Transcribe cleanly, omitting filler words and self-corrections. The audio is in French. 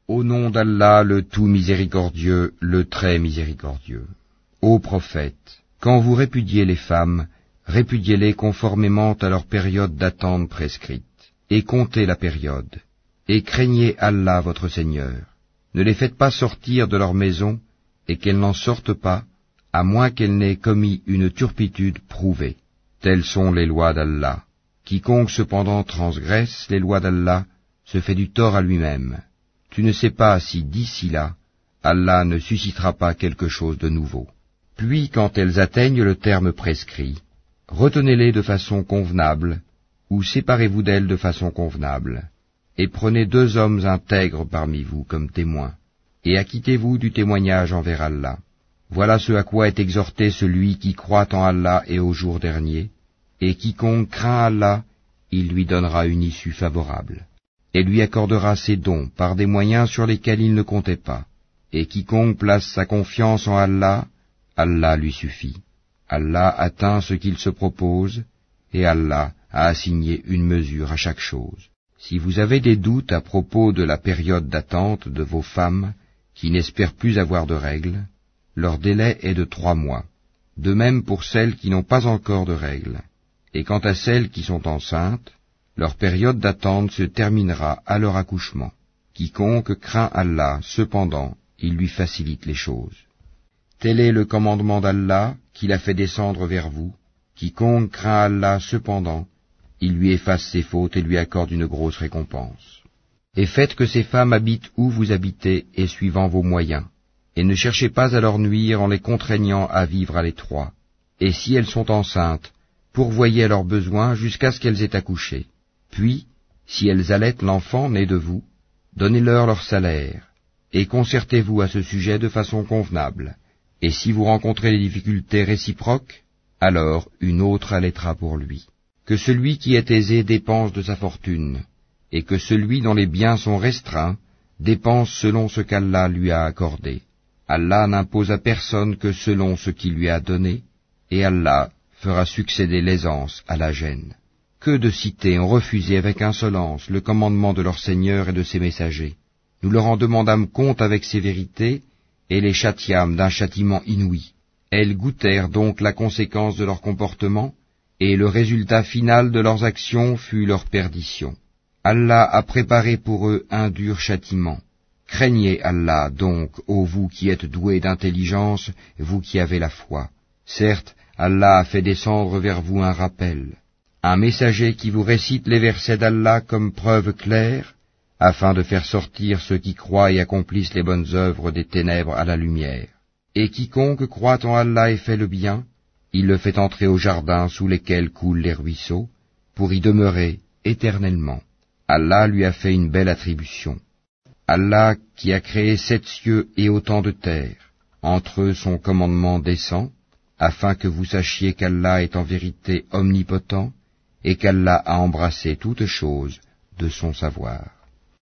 Au nom d'Allah, le tout miséricordieux, le très miséricordieux. Ô prophète, quand vous répudiez les femmes, répudiez-les conformément à leur période d'attente prescrite, et comptez la période, et craignez Allah votre Seigneur. Ne les faites pas sortir de leur maison, et qu'elles n'en sortent pas, à moins qu'elles n'aient commis une turpitude prouvée. Telles sont les lois d'Allah. Quiconque cependant transgresse les lois d'Allah se fait du tort à lui-même. Tu ne sais pas si d'ici là, Allah ne suscitera pas quelque chose de nouveau. Puis quand elles atteignent le terme prescrit, retenez-les de façon convenable, ou séparez-vous d'elles de façon convenable, et prenez 2 hommes intègres parmi vous comme témoins, et acquittez-vous du témoignage envers Allah. Voilà ce à quoi est exhorté celui qui croit en Allah et au jour dernier, et quiconque craint Allah, il lui donnera une issue favorable, et lui accordera ses dons par des moyens sur lesquels il ne comptait pas. Et quiconque place sa confiance en Allah, Allah lui suffit. Allah atteint ce qu'il se propose, et Allah a assigné une mesure à chaque chose. Si vous avez des doutes à propos de la période d'attente de vos femmes, qui n'espèrent plus avoir de règles, leur délai est de 3 mois. De même pour celles qui n'ont pas encore de règles. Et quant à celles qui sont enceintes, leur période d'attente se terminera à leur accouchement. Quiconque craint Allah, cependant, il lui facilite les choses. Tel est le commandement d'Allah qu'il a fait descendre vers vous. Quiconque craint Allah, cependant, il lui efface ses fautes et lui accorde une grosse récompense. Et faites que ces femmes habitent où vous habitez et suivant vos moyens. Et ne cherchez pas à leur nuire en les contraignant à vivre à l'étroit. Et si elles sont enceintes, pourvoyez à leurs besoins jusqu'à ce qu'elles aient accouché. Puis, si elles allaitent l'enfant né de vous, donnez-leur leur salaire, et concertez-vous à ce sujet de façon convenable. Et si vous rencontrez des difficultés réciproques, alors une autre allaitera pour lui. Que celui qui est aisé dépense de sa fortune, et que celui dont les biens sont restreints dépense selon ce qu'Allah lui a accordé. Allah n'impose à personne que selon ce qu'il lui a donné, et Allah fera succéder l'aisance à la gêne. Que de cités ont refusé avec insolence le commandement de leur Seigneur et de ses messagers. Nous leur en demandâmes compte avec sévérité, et les châtiâmes d'un châtiment inouï. Elles goûtèrent donc la conséquence de leur comportement, et le résultat final de leurs actions fut leur perdition. Allah a préparé pour eux un dur châtiment. Craignez Allah donc, ô vous qui êtes doués d'intelligence, vous qui avez la foi. Certes, Allah a fait descendre vers vous un rappel, un messager qui vous récite les versets d'Allah comme preuve claire, afin de faire sortir ceux qui croient et accomplissent les bonnes œuvres des ténèbres à la lumière. Et quiconque croit en Allah et fait le bien, il le fait entrer au jardin sous lesquels coulent les ruisseaux, pour y demeurer éternellement. Allah lui a fait une belle attribution. Allah qui a créé 7 cieux et autant de terre, entre eux son commandement descend, afin que vous sachiez qu'Allah est en vérité omnipotent, et qu'Allah a embrassé toutes choses de son savoir.